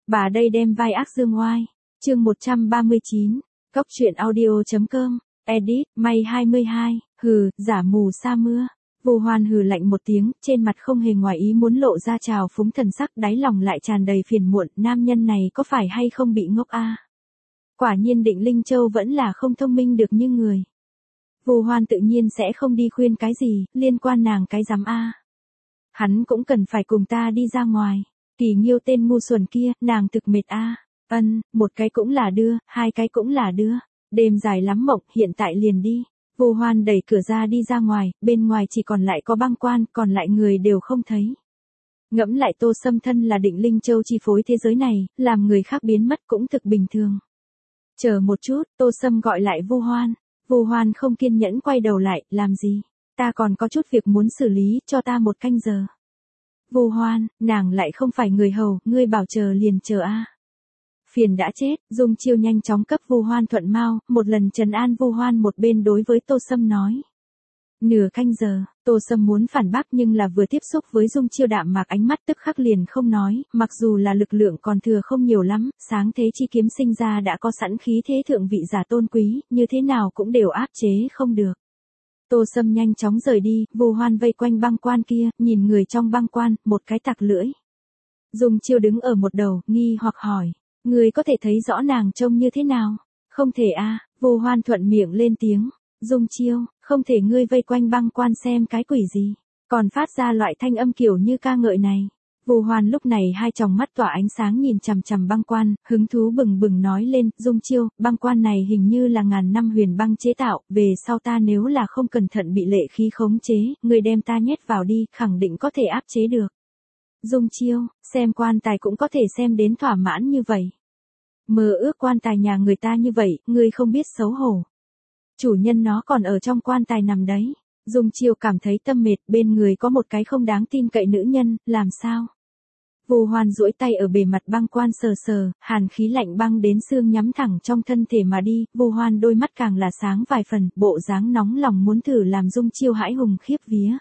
Bà đây đem vai ác dương oai. Chương 139. Cóc truyện audio.com. Edit, May 22. Hừ, giả mù sa mưa. Vô Hoan hừ lạnh một tiếng, trên mặt không hề ngoài ý muốn lộ ra trào phúng thần sắc, đáy lòng lại tràn đầy phiền muộn, nam nhân này có phải hay không bị ngốc a? Quả nhiên Định Linh Châu vẫn là không thông minh được như người. Vô Hoan tự nhiên sẽ không đi khuyên cái gì, liên quan nàng cái dám a. Hắn cũng cần phải cùng ta đi ra ngoài. Kỳ Nghiêu tên ngu xuẩn kia, nàng thực mệt a. Một cái cũng là đưa, hai cái cũng là đưa. Đêm dài lắm mộng, hiện tại liền đi. Vô Hoan đẩy cửa ra đi ra ngoài, bên ngoài chỉ còn lại có băng quan, còn lại người đều không thấy. Ngẫm lại Tô Sâm thân là Định Linh Châu chi phối thế giới này, làm người khác biến mất cũng thực bình thường. Chờ một chút, Tô Sâm gọi lại Vô Hoan. Vô Hoan không kiên nhẫn quay đầu lại, làm gì? Ta còn có chút việc muốn xử lý, cho ta 1 canh giờ. Vô Hoan, nàng lại không phải người hầu, ngươi bảo chờ liền chờ a. Phiền đã chết, Dung Chiêu nhanh chóng cấp Vô Hoan thuận mau, một lần trấn an Vô Hoan một bên đối với Tô Sâm nói. Nửa canh giờ, Tô Sâm muốn phản bác nhưng là vừa tiếp xúc với Dung Chiêu đạm mạc ánh mắt tức khắc liền không nói, mặc dù là lực lượng còn thừa không nhiều lắm, sáng thế chi kiếm sinh ra đã có sẵn khí thế thượng vị giả tôn quý, như thế nào cũng đều áp chế không được. Tô Sâm nhanh chóng rời đi, Vô Hoan vây quanh băng quan kia, nhìn người trong băng quan, một cái tặc lưỡi. Dung Chiêu đứng ở một đầu, nghi hoặc hỏi. Người có thể thấy rõ nàng trông như thế nào? Không thể a. Vô Hoan thuận miệng lên tiếng. Dung Chiêu, không thể ngươi vây quanh băng quan xem cái quỷ gì. Còn phát ra loại thanh âm kiểu như ca ngợi này. Vô Hoan lúc này hai tròng mắt tỏa ánh sáng nhìn chằm chằm băng quan, hứng thú bừng bừng nói lên, Dung Chiêu, băng quan này hình như là ngàn năm huyền băng chế tạo, về sau ta nếu là không cẩn thận bị lệ khí khống chế, người đem ta nhét vào đi, khẳng định có thể áp chế được. Dung Chiêu, xem quan tài cũng có thể xem đến thỏa mãn như vậy. Mơ ước quan tài nhà người ta như vậy, ngươi không biết xấu hổ. Chủ nhân nó còn ở trong quan tài nằm đấy. Dung Chiêu cảm thấy tâm mệt, bên người có một cái không đáng tin cậy nữ nhân, làm sao? Vô Hoan duỗi tay ở bề mặt băng quan sờ sờ, hàn khí lạnh băng đến xương nhắm thẳng trong thân thể mà đi, Vô Hoan đôi mắt càng là sáng vài phần, bộ dáng nóng lòng muốn thử làm Dung Chiêu hãi hùng khiếp vía.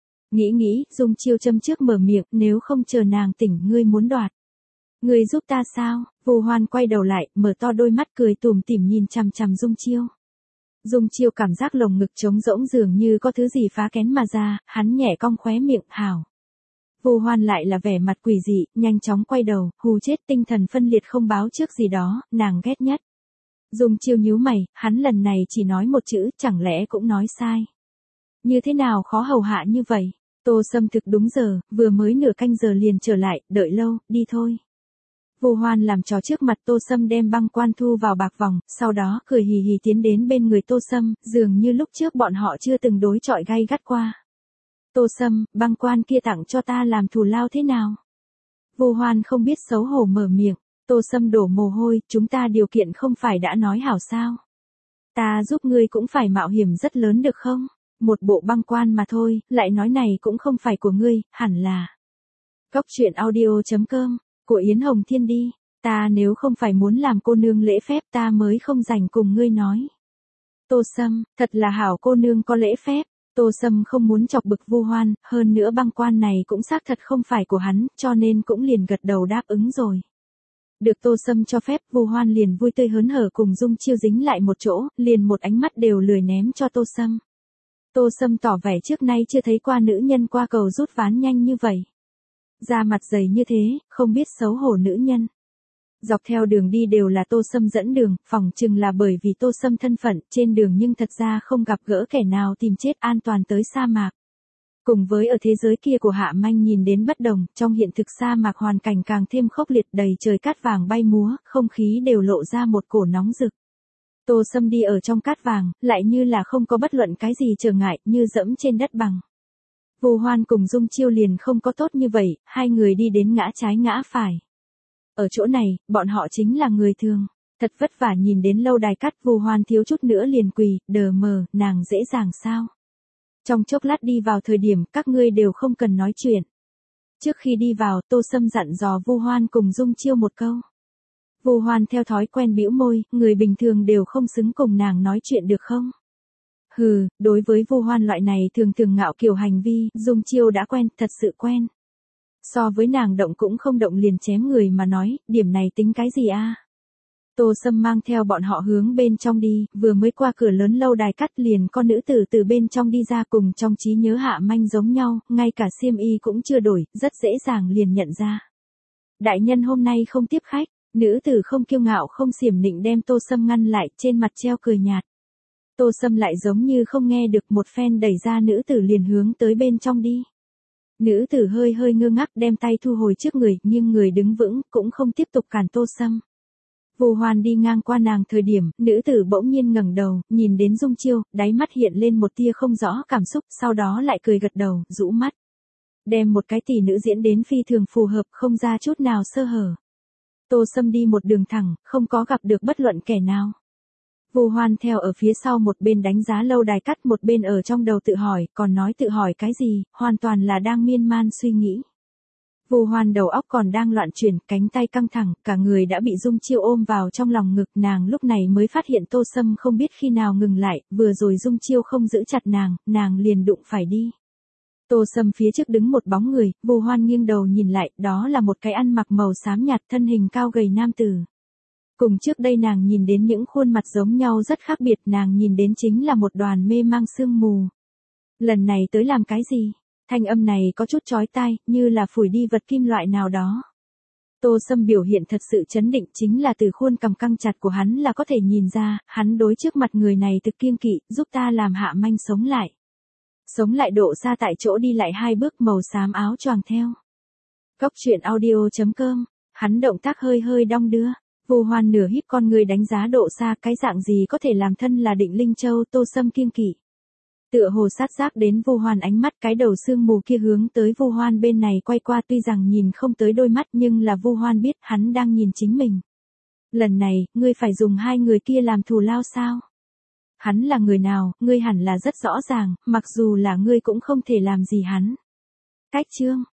Nghĩ, Dung Chiêu châm trước mở miệng, nếu không chờ nàng tỉnh ngươi muốn đoạt. Ngươi giúp ta sao? Vô Hoan quay đầu lại, mở to đôi mắt cười tủm tỉm nhìn chằm chằm Dung Chiêu. Dung Chiêu cảm giác lồng ngực trống rỗng dường như có thứ gì phá kén mà ra, hắn nhẹ cong khóe miệng, hảo. Vô Hoan lại là vẻ mặt quỷ dị, nhanh chóng quay đầu, hù chết tinh thần phân liệt không báo trước gì đó, nàng ghét nhất. Dung Chiêu nhíu mày, hắn lần này chỉ nói một chữ, chẳng lẽ cũng nói sai. Như thế nào khó hầu hạ như vậy? Tô Sâm thực đúng giờ, vừa mới nửa canh giờ liền trở lại, đợi lâu, đi thôi. Vô Hoan làm trò trước mặt Tô Sâm đem băng quan thu vào bạc vòng, sau đó cười hì hì tiến đến bên người Tô Sâm, dường như lúc trước bọn họ chưa từng đối chọi gay gắt qua. Tô Sâm, băng quan kia tặng cho ta làm thù lao thế nào? Vô Hoan không biết xấu hổ mở miệng, Tô Sâm đổ mồ hôi, chúng ta điều kiện không phải đã nói hảo sao? Ta giúp ngươi cũng phải mạo hiểm rất lớn được không? Một bộ băng quan mà thôi, lại nói này cũng không phải của ngươi, hẳn là. Cóc truyện audio.com, của Yến Hồng Thiên đi, ta nếu không phải muốn làm cô nương lễ phép ta mới không rảnh cùng ngươi nói. Tô Sâm, thật là hảo cô nương có lễ phép, Tô Sâm không muốn chọc bực Vô Hoan, hơn nữa băng quan này cũng xác thật không phải của hắn, cho nên cũng liền gật đầu đáp ứng rồi. Được Tô Sâm cho phép, Vô Hoan liền vui tươi hớn hở cùng Dung Chiêu dính lại một chỗ, liền một ánh mắt đều lười ném cho Tô Sâm. Tô Sâm tỏ vẻ trước nay chưa thấy qua nữ nhân qua cầu rút ván nhanh như vậy. Da mặt dày như thế, không biết xấu hổ nữ nhân. Dọc theo đường đi đều là Tô Sâm dẫn đường, phỏng chừng là bởi vì Tô Sâm thân phận, trên đường nhưng thật ra không gặp gỡ kẻ nào tìm chết an toàn tới sa mạc. Cùng với ở thế giới kia của Hạ Manh nhìn đến bất đồng, trong hiện thực sa mạc hoàn cảnh càng thêm khốc liệt đầy trời cát vàng bay múa, không khí đều lộ ra một cổ nóng rực. Tô Sâm đi ở trong cát vàng, lại như là không có bất luận cái gì trở ngại, như dẫm trên đất bằng. Vô Hoan cùng Dung Chiêu liền không có tốt như vậy, hai người đi đến ngã trái ngã phải. Ở chỗ này, bọn họ chính là người thường. Thật vất vả nhìn đến lâu đài cát, Vô Hoan thiếu chút nữa liền quỳ, đờ mờ, nàng dễ dàng sao? Trong chốc lát đi vào thời điểm, các ngươi đều không cần nói chuyện. Trước khi đi vào, Tô Sâm dặn dò Vô Hoan cùng Dung Chiêu một câu. Vô Hoan theo thói quen bĩu môi, người bình thường đều không xứng cùng nàng nói chuyện được không? Hừ, đối với Vô Hoan loại này thường thường ngạo kiều hành vi, Dung Chiêu đã quen, thật sự quen. So với nàng động cũng không động liền chém người mà nói, điểm này tính cái gì a? Tô Sâm mang theo bọn họ hướng bên trong đi, vừa mới qua cửa lớn lâu đài cắt liền con nữ tử từ bên trong đi ra cùng trong trí nhớ Hạ Manh giống nhau, ngay cả xiêm y cũng chưa đổi, rất dễ dàng liền nhận ra. Đại nhân hôm nay không tiếp khách, nữ tử không kiêu ngạo không xiểm nịnh đem Tô Sâm ngăn lại, trên mặt treo cười nhạt. Tô Sâm lại giống như không nghe được, một phen đẩy ra nữ tử liền hướng tới bên trong đi. Nữ tử hơi hơi ngơ ngác đem tay thu hồi trước người, nhưng người đứng vững, cũng không tiếp tục cản Tô Sâm. Vu Hoan đi ngang qua nàng thời điểm, nữ tử bỗng nhiên ngẩng đầu, nhìn đến Dung Chiêu, đáy mắt hiện lên một tia không rõ cảm xúc, sau đó lại cười gật đầu, rũ mắt. Đem một cái tỷ nữ diễn đến phi thường phù hợp, không ra chút nào sơ hở. Tô Sâm đi một đường thẳng, không có gặp được bất luận kẻ nào. Vu Hoan theo ở phía sau, một bên đánh giá lâu đài cắt, một bên ở trong đầu tự hỏi, còn nói tự hỏi cái gì, hoàn toàn là đang miên man suy nghĩ. Vu Hoan đầu óc còn đang loạn chuyển, cánh tay căng thẳng, cả người đã bị Dung Chiêu ôm vào trong lòng ngực, nàng lúc này mới phát hiện Tô Sâm không biết khi nào ngừng lại, vừa rồi Dung Chiêu không giữ chặt nàng liền đụng phải đi. Tô Sâm phía trước đứng một bóng người, Vu Hoan nghiêng đầu nhìn lại, đó là một cái ăn mặc màu xám nhạt, thân hình cao gầy nam tử. Cùng trước đây nàng nhìn đến những khuôn mặt giống nhau rất khác biệt, nàng nhìn đến chính là một đoàn mê mang sương mù. Lần này tới làm cái gì? Thanh âm này có chút chói tai, như là phủi đi vật kim loại nào đó. Tô Sâm biểu hiện thật sự chấn định, chính là từ khuôn cằm căng chặt của hắn là có thể nhìn ra, hắn đối trước mặt người này thực kiêng kỵ, giúp ta làm Hạ Manh sống lại. Sống lại độ xa tại chỗ đi lại 2 bước, màu xám áo choàng theo. Góc truyện audio.com, hắn động tác hơi hơi đong đưa. Vu Hoan nửa híp con người đánh giá độ xa, cái dạng gì có thể làm thân là Định Linh Châu, Tô Sâm kiêng kỵ. Tựa hồ sát giác đến Vu Hoan ánh mắt, cái đầu sương mù kia hướng tới Vu Hoan bên này quay qua, tuy rằng nhìn không tới đôi mắt nhưng là Vu Hoan biết hắn đang nhìn chính mình. Lần này, ngươi phải dùng 2 người kia làm thù lao sao? Hắn là người nào, ngươi hẳn là rất rõ ràng, mặc dù là ngươi cũng không thể làm gì hắn. Cách chương.